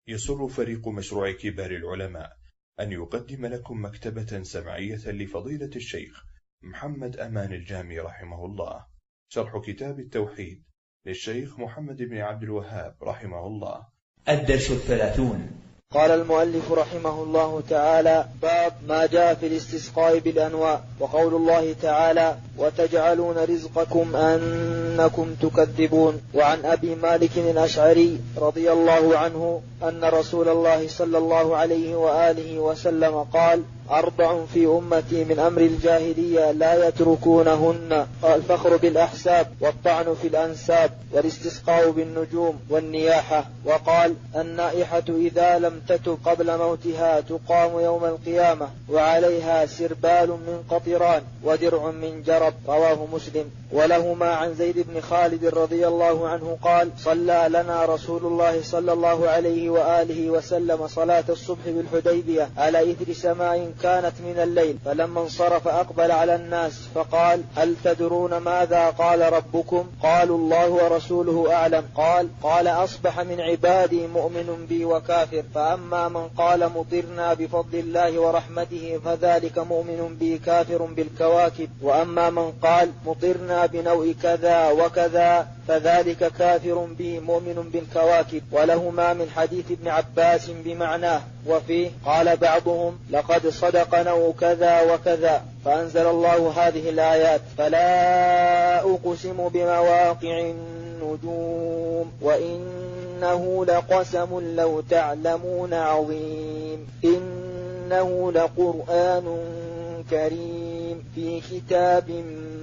يسر فريق مشروع كبار العلماء أن يقدم لكم مكتبة سمعية لفضيلة الشيخ محمد أمان الجامي رحمه الله، شرح كتاب التوحيد للشيخ محمد بن عبد الوهاب رحمه الله. الدرس 30. قال المؤلف رحمه الله تعالى: باب ما جاء في الاستسقاء بالأنواع. وقول الله تعالى: وتجعلون رزقكم أنكم تكذبون. وعن أبي مالك الأشعري رضي الله عنه أن رسول الله صلى الله عليه وآله وسلم قال: 4 في أمتي من أمر الجاهلية لا يتركونهن: الفخر بالأحساب، والطعن في الأنساب، والاستسقاء بالنجوم، والنياحة. وقال: النائحة إذا لم تتب قبل موتها تقام يوم القيامة وعليها سربال من قطران ودرع من جرب. رواه مسلم. ولهما عن زيد بن خالد رضي الله عنه قال: صلى لنا رسول الله صلى الله عليه وآله وسلم صلاة الصبح بالحديبية على إثر سماء كانت من الليل، فلما انصرف أقبل على الناس فقال: هل تدرون ماذا قال ربكم؟ قالوا: الله ورسوله أعلم. قال: أصبح من عبادي مؤمن بي وكافر، فأما من قال مطرنا بفضل الله ورحمته فذلك مؤمن بي كافر بالكواكب، وأما من قال مطرنا بنوء كذا وكذا فذلك كافر بي مؤمن بالكواكب. ولهما من حديث ابن عباس بمعناه. وفيه قال بعضهم: لقد صدق نوء كذا وكذا، فأنزل الله هذه الآيات: فلا أقسم بمواقع النجوم وإنه لقسم لو تعلمون عظيم، إنه لقرآن كريم في كتاب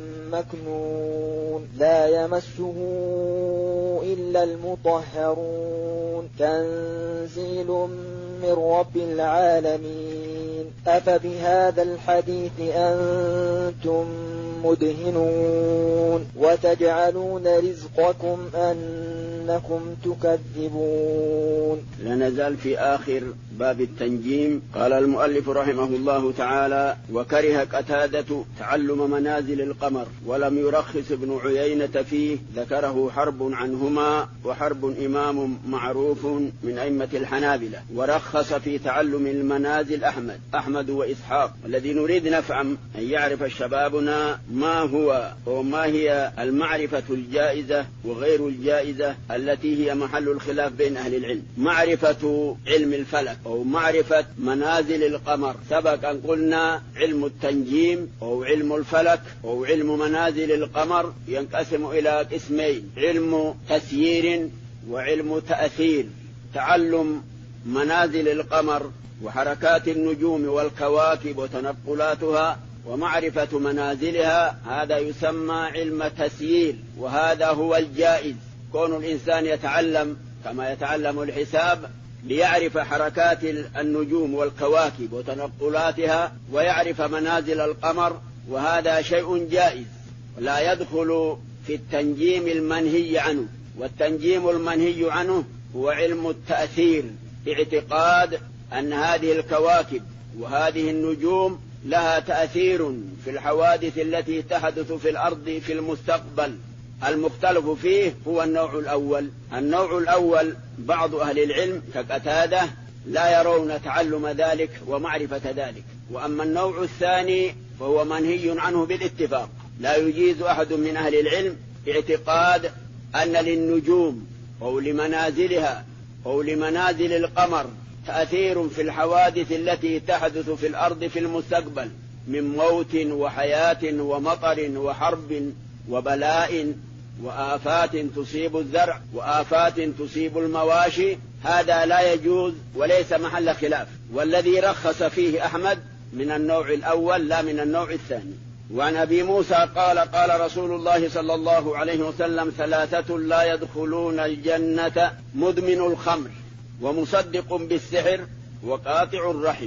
مكنون لا يمسه إلا المطهرون، تنزيل من رب العالمين. أفبهذا الحديث أنتم مدهنون وتجعلون رزقكم أنكم تكذبون. لا نزال في آخر باب التنجيم. قال المؤلف رحمه الله تعالى: وكره قتادة تعلم منازل القمر، ولم يرخص ابن عيينة فيه، ذكره حرب عنهما، وحرب إمام معروف من أئمة الحنابلة، ورخص في تعلم المنازل أحمد وإسحاق. الذي نريد نفهم أن يعرف شبابنا ما هو وما هي المعرفة الجائزة وغير الجائزة التي هي محل الخلاف بين أهل العلم. معرفة علم الفلك أو معرفة منازل القمر، سبق أن قلنا علم التنجيم أو علم الفلك أو علم منازل القمر ينقسم إلى قسمين: علم تسيير وعلم تأثير. تعلم منازل القمر وحركات النجوم والكواكب وتنقلاتها ومعرفة منازلها، هذا يسمى علم تسيير، وهذا هو الجائز. كون الإنسان يتعلم كما يتعلم الحساب ليعرف حركات النجوم والكواكب وتنقلاتها ويعرف منازل القمر، وهذا شيء جائز، لا يدخل في التنجيم المنهي عنه. والتنجيم المنهي عنه هو علم التأثير، باعتقاد أن هذه الكواكب وهذه النجوم لها تأثير في الحوادث التي تحدث في الأرض في المستقبل. المختلف فيه هو النوع الأول. النوع الأول بعض أهل العلم كقتادة لا يرون تعلم ذلك ومعرفة ذلك، وأما النوع الثاني فهو منهي عنه بالاتفاق. لا يجيز أحد من أهل العلم اعتقاد أن للنجوم أو لمنازلها أو لمنازل القمر تأثير في الحوادث التي تحدث في الأرض في المستقبل من موت وحياة ومطر وحرب وبلاء وآفات تصيب الزرع وآفات تصيب المواشي. هذا لا يجوز وليس محل خلاف، والذي رخص فيه أحمد من النوع الأول لا من النوع الثاني. وعن أبي موسى قال: قال رسول الله صلى الله عليه وسلم: 3 لا يدخلون الجنة: مدمن الخمر، ومصدق بالسحر، وقاطع الرحم.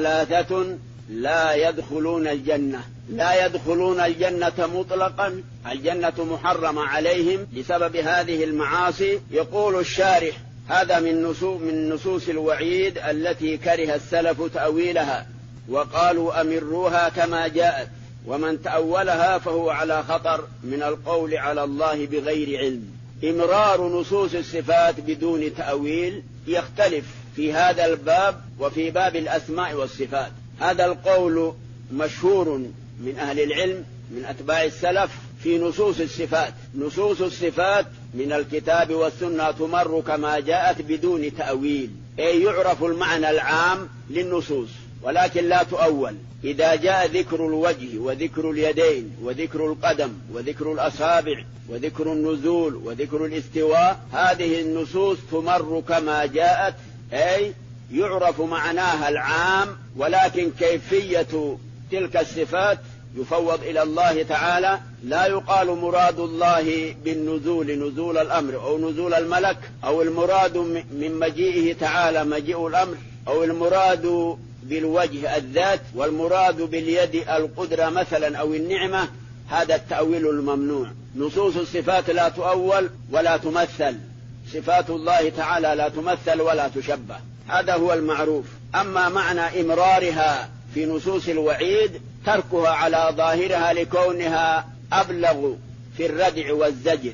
3 لا يدخلون الجنة. لا يدخلون الجنة مطلقا، الجنة محرمة عليهم بسبب هذه المعاصي. يقول الشارح: هذا من نصوص الوعيد التي كره السلف تأويلها، وقالوا أمروها كما جاءت، ومن تأولها فهو على خطر من القول على الله بغير علم. إمرار نصوص الصفات بدون تأويل يختلف في هذا الباب وفي باب الأسماء والصفات. هذا القول مشهور من أهل العلم من أتباع السلف في نصوص الصفات. نصوص الصفات من الكتاب والسنة تمر كما جاءت بدون تأويل، أي يعرف المعنى العام للنصوص ولكن لا تؤول. إذا جاء ذكر الوجه وذكر اليدين وذكر القدم وذكر الأصابع وذكر النزول وذكر الاستواء، هذه النصوص تمر كما جاءت، أي يعرف معناها العام، ولكن كيفية تلك الصفات يفوض إلى الله تعالى. لا يقال مراد الله بالنزول نزول الأمر أو نزول الملك، أو المراد من مجيئه تعالى مجيء الأمر، أو المراد بالوجه الذات، والمراد باليد القدرة مثلا أو النعمة. هذا التأويل الممنوع. نصوص الصفات لا تؤول ولا تمثل، صفات الله تعالى لا تمثل ولا تشبه، هذا هو المعروف. أما معنى إمرارها في نصوص الوعيد تركها على ظاهرها لكونها أبلغ في الردع والزجر،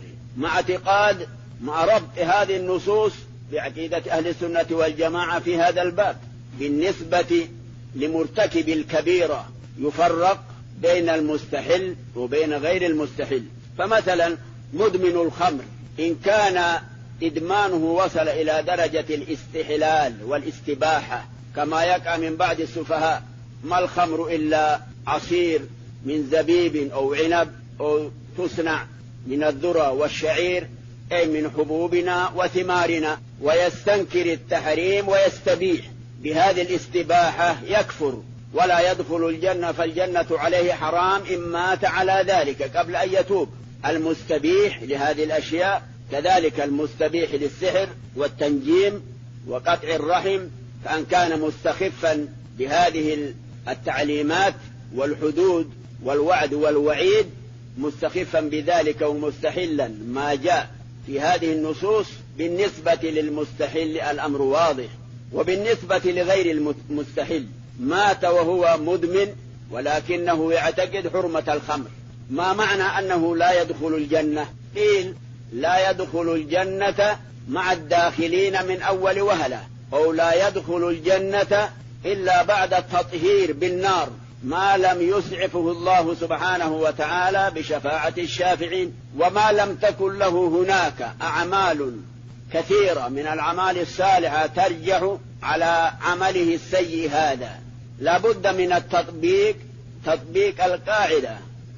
مع ربط هذه النصوص بعقيدة أهل السنة والجماعة في هذا الباب. بالنسبة لمرتكب الكبيرة يفرق بين المستحل وبين غير المستحل. فمثلا مدمن الخمر إن كان إدمانه وصل إلى درجة الاستحلال والاستباحة كما يقع من بعض السفهاء، ما الخمر إلا عصير من زبيب أو عنب أو تصنع من الذرة والشعير، أي من حبوبنا وثمارنا، ويستنكر التحريم ويستبيح بهذه الاستباحة يكفر ولا يدخل الجنة، فالجنة عليه حرام إن مات على ذلك قبل أن يتوب. المستبيح لهذه الأشياء كذلك المستبيح للسحر والتنجيم وقطع الرحم، فأن كان مستخفا بهذه التعليمات والحدود والوعد والوعيد مستخفا بذلك ومستحلا ما جاء في هذه النصوص، بالنسبة للمستحل الأمر واضح. وبالنسبة لغير المستحل مات وهو مدمن ولكنه يعتقد حرمة الخمر، ما معنى أنه لا يدخل الجنة؟ قيل لا يدخل الجنة مع الداخلين من أول وهلة، أو لا يدخل الجنة إلا بعد التطهير بالنار ما لم يسعفه الله سبحانه وتعالى بشفاعة الشافعين، وما لم تكن له هناك أعمال كثيرة من الأعمال الصالحة ترجح على عمله السيء. هذا لابد من التطبيق، تطبيق القاعدة،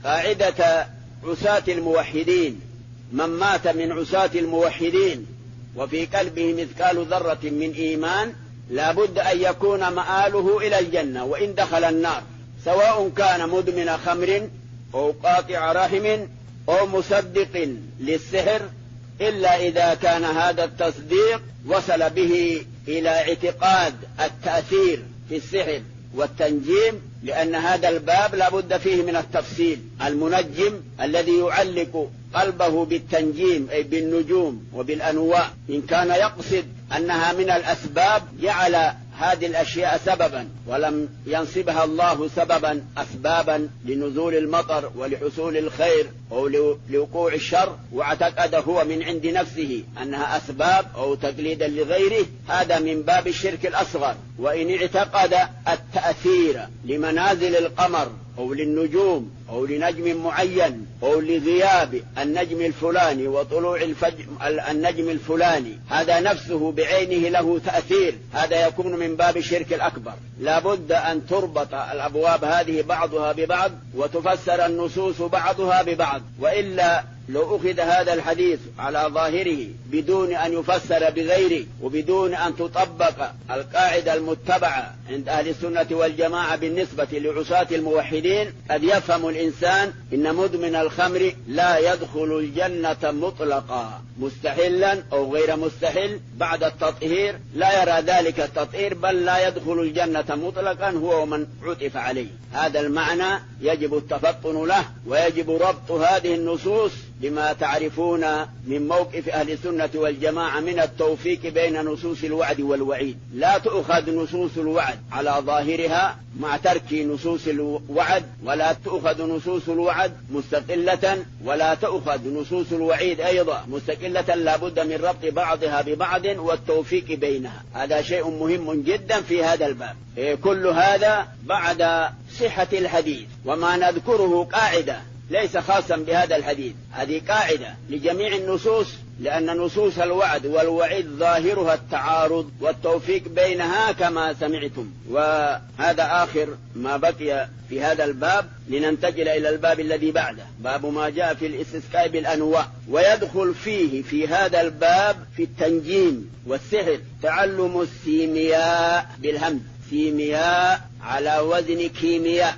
قاعدة عصاة الموحدين. من مات من عصاة الموحدين وفي قلبه مثقال ذرة من إيمان لابد أن يكون مآله إلى الجنة وإن دخل النار، سواء كان مدمن خمر أو قاطع رحم أو مصدق للسحر، إلا إذا كان هذا التصديق وصل به إلى اعتقاد التأثير في السحر والتنجيم، لأن هذا الباب لابد فيه من التفصيل. المنجم الذي يعلق قلبه بالتنجيم أي بالنجوم وبالأنواع، إن كان يقصد أنها من الأسباب جعل هذه الأشياء سببا ولم ينصبها الله سببا أسبابا لنزول المطر ولحصول الخير أو لوقوع الشر، واعتقد هو من عند نفسه أنها أسباب أو تقليدا لغيره، هذا من باب الشرك الأصغر. وإن اعتقد التأثير لمنازل القمر أو للنجوم أو لنجم معين أو لغياب النجم الفلاني وطلوع النجم الفلاني، هذا نفسه بعينه له تأثير، هذا يكون من باب الشرك الأكبر. لابد أن تربط الأبواب هذه بعضها ببعض وتفسر النصوص بعضها ببعض، وإلا لو أخذ هذا الحديث على ظاهره بدون أن يفسر بغيره وبدون أن تطبق القاعدة المتبعة عند أهل السنة والجماعة بالنسبة لعصاة الموحدين، قد يفهم الإنسان إن مدمن الخمر لا يدخل الجنة مطلقا، مستحلا أو غير مستحل بعد التطهير لا يرى ذلك التطهير، بل لا يدخل الجنة مطلقا هو ومن عطف عليه. هذا المعنى يجب التفطن له، ويجب ربط هذه النصوص لما تعرفون من موقف أهل السنة والجماعة من التوفيق بين نصوص الوعد والوعيد. لا تؤخذ نصوص الوعد على ظاهرها مع ترك نصوص الوعد، ولا تؤخذ نصوص الوعد مستقلة، ولا تؤخذ نصوص الوعيد أيضا مستقلة، لا بد من ربط بعضها ببعض والتوفيق بينها. هذا شيء مهم جدا في هذا الباب. كل هذا بعد صحة الحديث، وما نذكره قاعدة ليس خاصا بهذا الحديث، هذه قاعدة لجميع النصوص، لأن نصوص الوعد والوعيد ظاهرها التعارض والتوفيق بينها كما سمعتم. وهذا آخر ما بقي في هذا الباب، لننتقل إلى الباب الذي بعده، باب ما جاء في الاستسقاء بالأنواع. ويدخل فيه في هذا الباب في التنجيم والسحر تعلم السيمياء بالهمز، سيمياء على وزن كيمياء،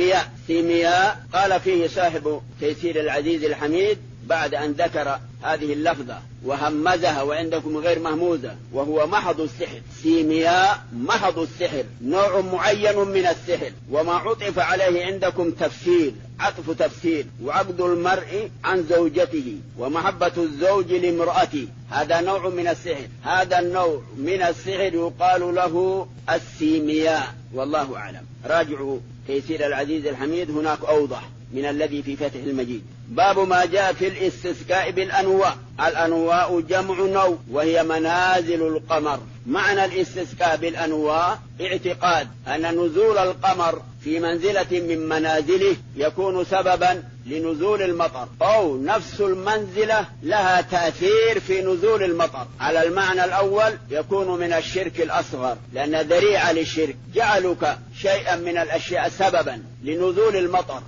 سيمياء. قال فيه صاحب تيسير العزيز الحميد بعد أن ذكر هذه اللفظة وهمزها وعندكم غير مهموزة، وهو محض السحر. سيمياء محض السحر، نوع معين من السحر. وما عطف عليه عندكم تفسير، عطف تفسير، وعقد المرء عن زوجته ومحبة الزوج لامرأته، هذا نوع من السحر. هذا النوع من السحر يقال له السيمياء، والله أعلم. راجعوا تيسير العزيز الحميد، هناك أوضح من الذي في فتح المجيد. باب ما جاء في الاستسقاء بالأنواع. الأنواع جمع نوع، وهي منازل القمر. معنى الاستسقاء بالأنواع اعتقاد أن نزول القمر في منزلة من منازله يكون سببا لنزول المطر، أو نفس المنزلة لها تأثير في نزول المطر. على المعنى الأول يكون من الشرك الأصغر، لأن ذريعة للشرك جعلك شيئا من الأشياء سببا لنزول المطر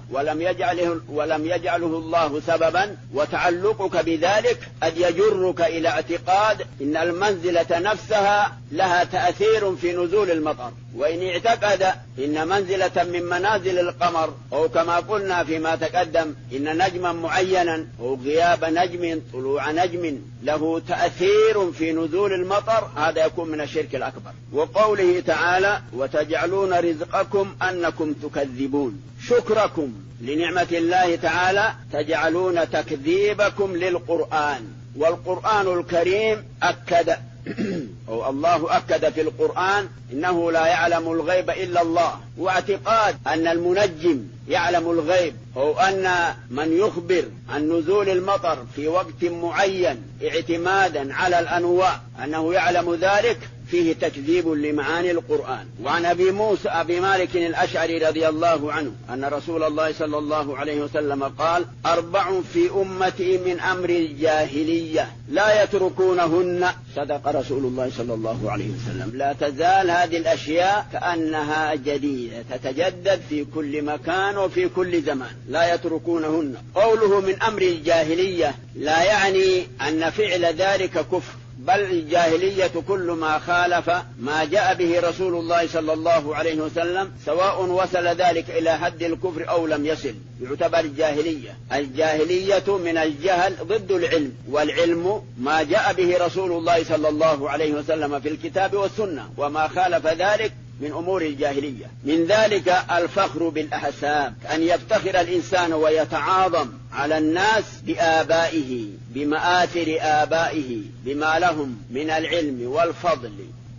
ولم يجعله الله سببا، وتعلقك بذلك قد يجرك إلى اعتقاد إن المنزلة نفسها لها تأثير في نزول المطر. وإن اعتقد إن منزلة من منازل القمر، أو كما قلنا فيما تقدم إن نجما معينا أو غياب نجم طلوع نجم له تأثير في نزول المطر، هذا يكون من الشرك الأكبر. وقوله تعالى وتجعلون رزقكم أنكم تكذبون، شكركم لنعمة الله تعالى تجعلون تكذيبكم للقرآن. والقرآن الكريم أكد أو الله أكد في القرآن إنه لا يعلم الغيب إلا الله، واعتقاد أن المنجم يعلم الغيب، أو أن من يخبر عن نزول المطر في وقت معين اعتمادا على الأنواع أنه يعلم ذلك، فيه تكذيب لمعاني القرآن. وعن أبي مالك الأشعري رضي الله عنه أن رسول الله صلى الله عليه وسلم قال 4 في أمتي من أمر الجاهلية لا يتركونهن. صدق رسول الله صلى الله عليه وسلم. لا تزال هذه الأشياء كأنها جديدة تتجدد في كل مكان وفي كل زمان، لا يتركونهن. قوله من أمر الجاهلية لا يعني أن فعل ذلك كفر، بل الجاهلية كل ما خالف ما جاء به رسول الله صلى الله عليه وسلم، سواء وصل ذلك إلى حد الكفر أو لم يصل، يعتبر الجاهلية. الجاهلية من الجهل ضد العلم، والعلم ما جاء به رسول الله صلى الله عليه وسلم في الكتاب والسنة، وما خالف ذلك من أمور الجاهلية. من ذلك الفخر بالأحساب، أن يفتخر الإنسان ويتعاظم على الناس بآبائه، بمآثر آبائه، بما لهم من العلم والفضل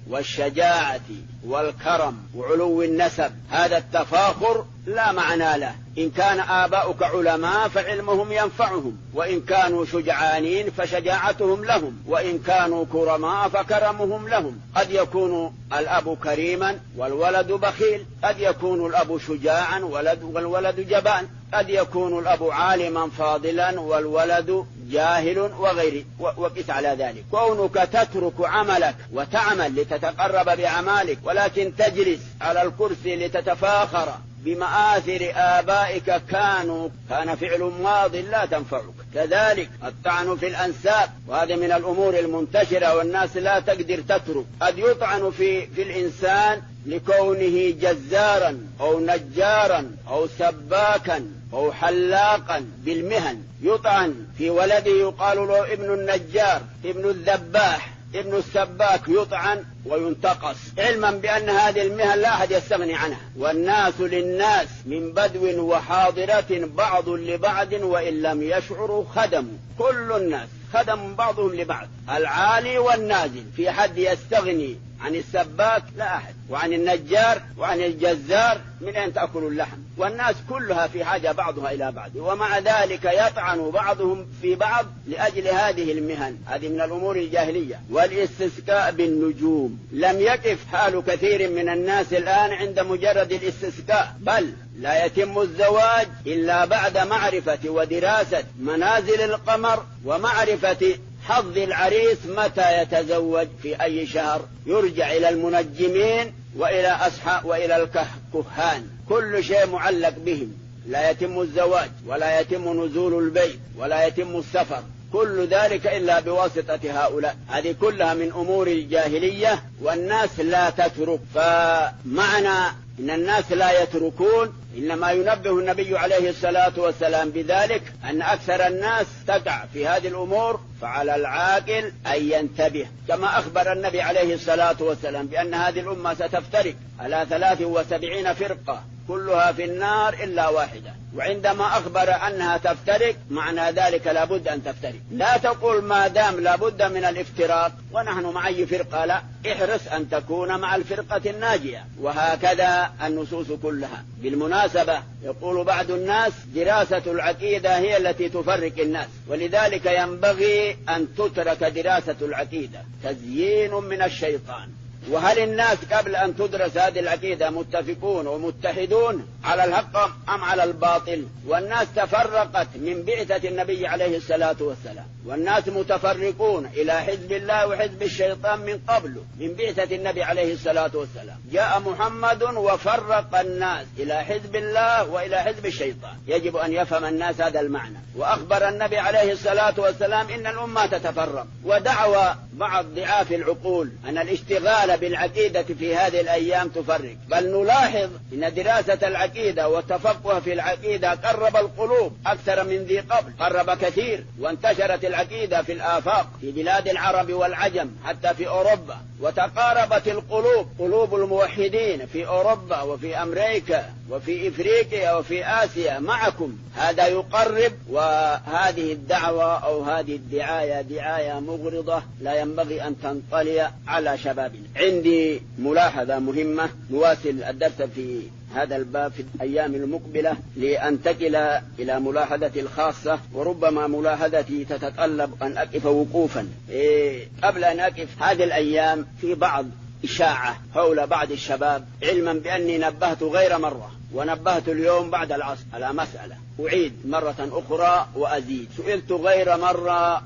والشجاعة والكرم وعلو النسب. هذا التفاخر لا معنى له. إن كان آباؤك علماء فعلمهم ينفعهم، وإن كانوا شجعانين فشجاعتهم لهم، وإن كانوا كرماء فكرمهم لهم. قد يكون الأب كريما والولد بخيل، قد يكون الأب شجاعا والولد جبان، قد يكون الأب عالما فاضلا والولد جاهل وغيره، وقس على ذلك. كونك تترك عملك وتعمل لتتقرب بعمالك، ولكن تجلس على الكرسي لتتفاخر بمآثر آبائك كان فعل ماض لا تنفعك. كذلك الطعن في الأنساب، وهذا من الأمور المنتشرة والناس لا تقدر تترك. قد يطعن في الإنسان لكونه جزارا أو نجارا أو سباكا أو حلاقا بالمهن، يطعن في ولده يقال له ابن النجار، ابن الذباح، ابن السباك يطعن وينتقص، علما بأن هذه المهن لا أحد يستغني عنها. والناس للناس من بدو وحاضرة بعض لبعض وإن لم يشعروا خدموا. كل الناس خدم بعضهم لبعض، العالي والنازل. في حد يستغني عن السباك؟ لا أحد. وعن النجار وعن الجزار من أين تأكل اللحم؟ والناس كلها في حاجة بعضها إلى بعض، ومع ذلك يطعن بعضهم في بعض لأجل هذه المهن. هذه من الأمور الجاهلية. والاستسقاء بالنجوم، لم يقف حال كثير من الناس الآن عند مجرد الاستسقاء، بل لا يتم الزواج إلا بعد معرفة ودراسة منازل القمر ومعرفة حظ العريس متى يتزوج في أي شهر. يرجع إلى المنجمين وإلى الكهان، كل شيء معلق بهم. لا يتم الزواج ولا يتم نزول البيت ولا يتم السفر، كل ذلك إلا بواسطة هؤلاء. هذه كلها من أمور الجاهلية والناس لا تترك. فمعنى إن الناس لا يتركون إنما ينبه النبي عليه الصلاة والسلام بذلك أن أكثر الناس تقع في هذه الأمور، فعلى العاقل أن ينتبه. كما أخبر النبي عليه الصلاة والسلام بأن هذه الأمة ستفترق على 73 فرقة كلها في النار إلا واحدة. وعندما أخبر أنها تفترق معنى ذلك لابد أن تفترق. لا تقول ما دام لابد من الافتراق ونحن مع أي فرقة، لا، احرص أن تكون مع الفرقة الناجية. وهكذا النصوص كلها. بالمناسبة يقول بعض الناس دراسة العقيدة هي التي تفرق الناس، ولذلك ينبغي أن تترك دراسة العقيدة، تزيين من الشيطان. وهل الناس قبل أن تدرس هذه العقيدة متفقون ومتحدون على الحق أم على الباطل؟ والناس تفرقت من بعثة النبي عليه الصلاة والسلام، والناس متفرقون إلى حزب الله وحزب الشيطان من قبله، من بعثة النبي عليه الصلاة والسلام. جاء محمد وفرق الناس إلى حزب الله وإلى حزب الشيطان. يجب أن يفهم الناس هذا المعنى. وأخبر النبي عليه الصلاة والسلام إن الأمة تتفرق. ودعوى بعض ضعاف العقول أن الاشتغال بالعقيدة في هذه الأيام تفرق، بل نلاحظ أن دراسة العقيدة والتفقه في العقيدة قرب القلوب أكثر من ذي قبل، قرب كثير. وانتشرت العقيدة في الآفاق في بلاد العرب والعجم حتى في أوروبا، وتقاربت القلوب، قلوب الموحدين في أوروبا وفي أمريكا وفي إفريقيا وفي آسيا معكم. هذا يقرب. وهذه الدعوة أو هذه الدعاية دعاية مغرضة لا ينبغي أن تنطلي على شبابنا. عندي ملاحظة مهمة نواصل الدرس في هذا الباب في الأيام المقبلة لأنتقل إلى ملاحظة الخاصة، وربما ملاحظتي تتطلب أن أقف وقوفا. قبل أن أقف، هذه الأيام في بعض إشاعة حول بعض الشباب، علما بأني نبهت غير مرة ونبهت اليوم بعد العصر على مسألة، أعيد مرة أخرى وأزيد. سئلت غير مرة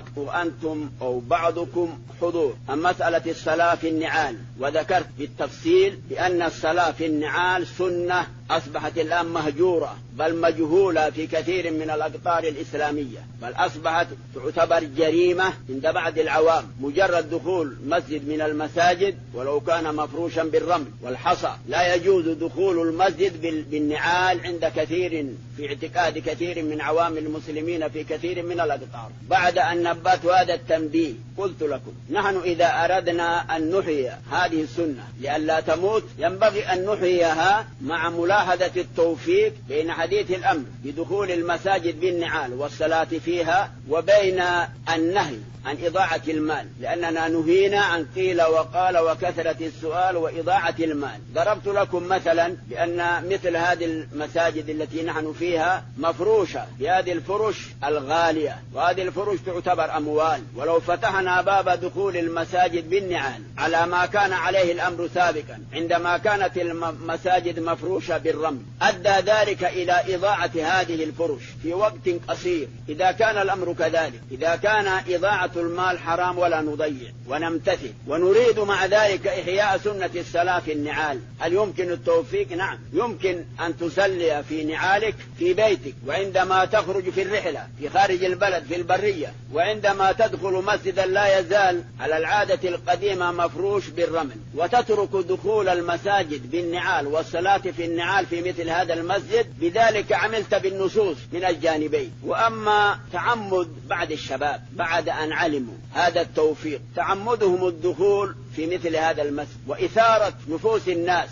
وأنتم أو بعضكم حضور عن مسألة الصلاة في النعال، وذكرت بالتفصيل بأن الصلاة في النعال سنة أصبحت الآن مهجورة بل مجهولة في كثير من الأقطار الإسلامية، بل أصبحت تعتبر جريمة عند بعض العوام. مجرد دخول مسجد من المساجد ولو كان مفروشا بالرمل والحصى لا يجوز دخول المسجد بالنعال عند كثير، في اعتقاد كثير من عوام المسلمين في كثير من الأقطار. بعد أن نبهت هذا التنبيه قلت لكم نحن إذا أردنا أن نحيي هذه السنة لئلا تموت ينبغي أن نحييها مع ملاحظة التوفيق بين حديث الأمر بدخول المساجد بالنعال والصلاة فيها وبين النهي عن إضاعة المال، لأننا نهينا عن قيل وقال وكثرة السؤال وإضاعة المال. ضربت لكم مثلا بأن مثل هذه المساجد التي نحن فيها مفروشة بهذه الفرش الغالية، وهذه الفرش تعتبر أموال. ولو فتحنا باب دخول المساجد بالنعال على ما كان عليه الأمر سابقا عندما كانت المساجد مفروشة بالرمل أدى ذلك إلى إضاعة هذه الفرش في وقت قصير. إذا كان الأمر كذلك، إذا كان إضاعة المال حرام ولا نضيع ونمتثل ونريد مع ذلك إحياء سنة الصلاة في النعال، هل يمكن التوفيق؟ نعم، يمكن أن تصلي في نعالك في في بيتك، وعندما تخرج في الرحلة في خارج البلد في البرية، وعندما تدخل مسجدا لا يزال على العادة القديمة مفروش بالرمل، وتترك دخول المساجد بالنعال والصلاة في النعال في مثل هذا المسجد، بذلك عملت بالنصوص من الجانبين. وأما تعمد بعد الشباب بعد أن علموا هذا التوفيق، تعمدهم الدخول في مثل هذا المسجد وإثارة نفوس الناس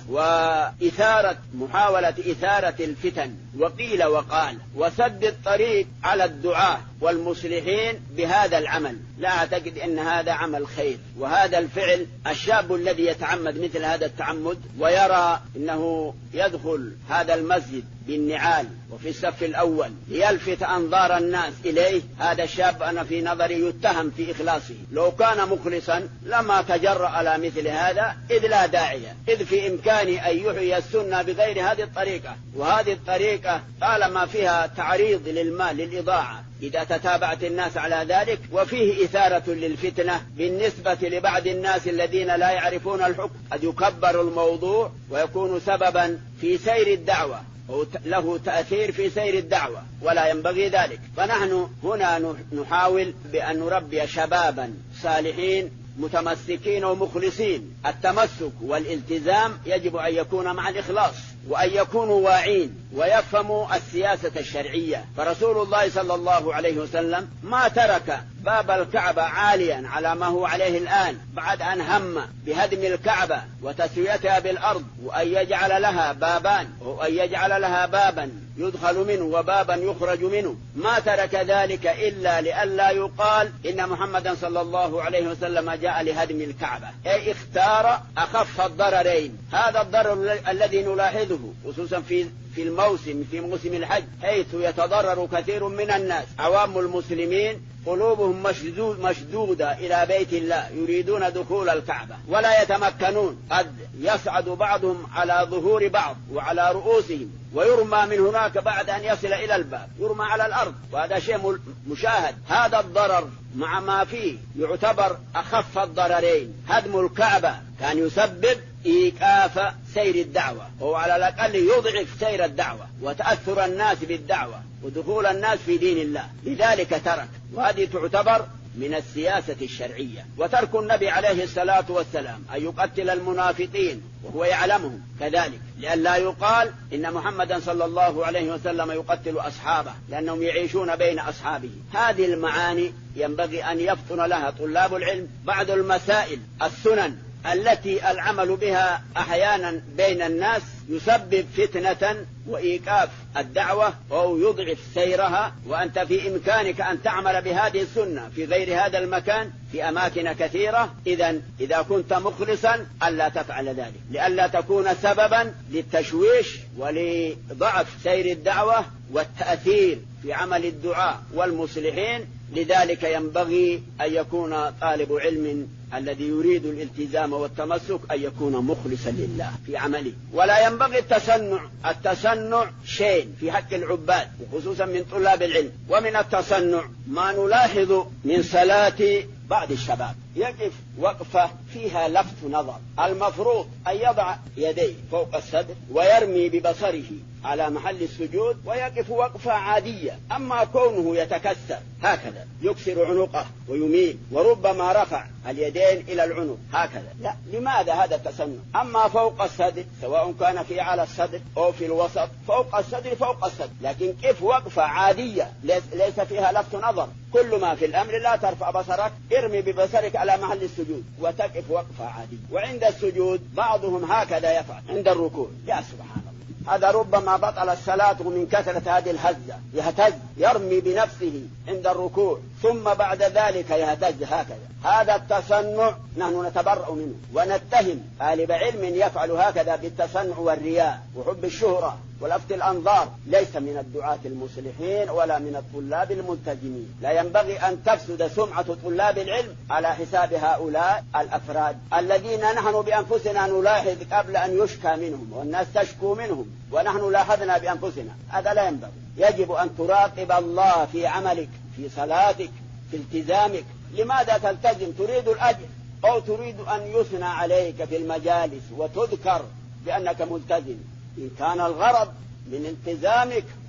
وإثارة محاولة إثارة الفتن وقيل وقال وسد الطريق على الدعاة والمصلحين بهذا العمل، لا أعتقد أن هذا عمل خير. وهذا الفعل الشاب الذي يتعمد مثل هذا التعمد ويرى أنه يدخل هذا المسجد بالنعال وفي الصف الأول ليلفت أنظار الناس إليه، هذا الشاب أنا في نظري يتهم في إخلاصه. لو كان مخلصا لما تجرأ على مثل هذا، إذ لا داعية، إذ في إمكانه أن يحيي السنة بغير هذه الطريقة. وهذه الطريقة طالما فيها تعريض للمال للإضاعة إذا تتابعت الناس على ذلك، وفيه إثارة للفتنة بالنسبة لبعض الناس الذين لا يعرفون الحكم، قد يكبر الموضوع ويكون سببا في سير الدعوة له تأثير في سير الدعوة، ولا ينبغي ذلك. فنحن هنا نحاول بأن نربي شبابا صالحين متمسكين ومخلصين. التمسك والالتزام يجب أن يكون مع الإخلاص، وأن يكونوا واعين ويفهموا السياسة الشرعية. فرسول الله صلى الله عليه وسلم ما ترك باب الكعبة عاليا على ما هو عليه الآن بعد أن هم بهدم الكعبة وتسويتها بالأرض، وأن يجعل لها بابان، وأن يجعل لها بابا يدخل منه وبابا يخرج منه. ما ترك ذلك إلا لئلا يقال إن محمدا صلى الله عليه وسلم جاء لهدم الكعبة، أي اختار أخف الضررين. هذا الضرر الذي نلاحظه خصوصا في الموسم، في موسم الحج، حيث يتضرر كثير من الناس. عوام المسلمين قلوبهم مشدودة إلى بيت الله، يريدون دخول الكعبة ولا يتمكنون، قد يصعد بعضهم على ظهور بعض وعلى رؤوسهم ويرمى من هناك بعد أن يصل إلى الباب، يرمى على الأرض، وهذا شيء مشاهد. هذا الضرر مع ما فيه يعتبر أخف الضررين. هدم الكعبة كان يسبب إيقاف سير الدعوة، وهو على الأقل يضعف سير الدعوة وتأثر الناس بالدعوة ودخول الناس في دين الله، لذلك ترك. وهذه تعتبر من السياسة الشرعية. وترك النبي عليه الصلاة والسلام أن يقتل المنافقين وهو يعلمهم كذلك، لئلا يقال إن محمدا صلى الله عليه وسلم يقتل أصحابه لأنهم يعيشون بين أصحابه. هذه المعاني ينبغي أن يفطن لها طلاب العلم. بعض المسائل السنن التي العمل بها أحيانا بين الناس يسبب فتنة وإيقاف الدعوة أو يضعف سيرها، وأنت في إمكانك أن تعمل بهذه السنة في غير هذا المكان في أماكن كثيرة. إذا كنت مخلصا ألا تفعل ذلك، لئلا تكون سببا للتشويش ولضعف سير الدعوة والتأثير في عمل الدعاء والمصلحين. لذلك ينبغي أن يكون طالب علم الذي يريد الالتزام والتمسك أن يكون مخلصا لله في عمله، ولا ينبغي التصنع شيء في حق العباد وخصوصا من طلاب العلم. ومن التصنع ما نلاحظ من صلاة بعض الشباب، يقف وقفة فيها لفت نظر. المفروض أن يضع يديه فوق الصدر ويرمي ببصره على محل السجود ويقف وقفة عادية. أما كونه يتكسر هكذا يكسر عنقه ويميل وربما رفع اليدين إلى العنق هكذا، لا، لماذا هذا التصنع؟ أما فوق الصدر سواء كان في على الصدر أو في الوسط، فوق الصدر فوق الصدر، لكن كيف وقفة عادية ليس فيها لفت نظر. كل ما في الأمر لا ترفع بصرك، ارمي ببصرك على محل السجود وتقف وقفة عادية. وعند السجود بعضهم هكذا يفعل عند الركوع، يا سبحان الله، هذا ربما بطل الصلاة من كثرة هذه الهزة، يهتز يرمي بنفسه عند الركوع ثم بعد ذلك يهتز هكذا. هذا التصنع نحن نتبرأ منه ونتهم طالب علم يفعل هكذا بالتصنع والرياء وحب الشهرة ولفت الأنظار، ليس من الدعاة المصلحين ولا من الطلاب الملتزمين. لا ينبغي أن تفسد سمعة طلاب العلم على حساب هؤلاء الأفراد الذين نحن بأنفسنا نلاحظ قبل أن يشكى منهم والناس تشكو منهم ونحن لاحظنا بأنفسنا. هذا لا ينبغي. يجب أن تراقب الله في عملك، في صلاتك، في التزامك. لماذا تلتزم؟ تريد الأجر أو تريد أن يثنى عليك في المجالس وتذكر بأنك ملتزم؟ إن كان الغرض من التزامك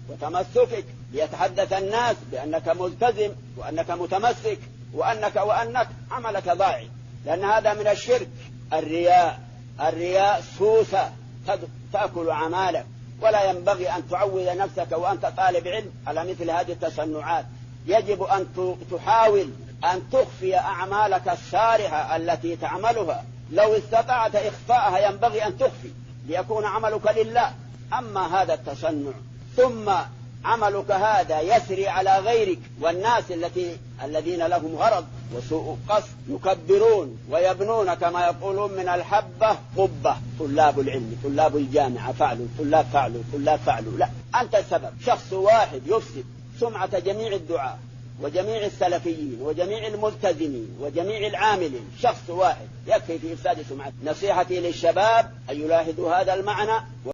وتمسكك ليتحدث الناس بأنك ملتزم وأنك متمسك وأنك عملك ضاعي، لأن هذا من الشرك. الرياء سوسة تأكل أعمالك، ولا ينبغي أن تعود نفسك وأنت طالب علم على مثل هذه التصنعات. يجب أن تحاول أن تخفي أعمالك الصالحة التي تعملها، لو استطعت إخفاءها ينبغي أن تخفي ليكون عملك لله. أما هذا التصنع ثم عملك هذا يسري على غيرك والناس الذين لهم غرض وسوء قصد يكبرون ويبنون كما يقولون من الحبة قبة. طلاب العلم، طلاب الجامعة فعلوا، طلاب فعلوا، لا، أنت السبب. شخص واحد يفسد سمعة جميع الدعاة وجميع السلفيين وجميع الملتزمين وجميع العاملين، شخص واحد يكفي في إفساد سمعة. نصيحتي للشباب أن يلاحظوا هذا المعنى.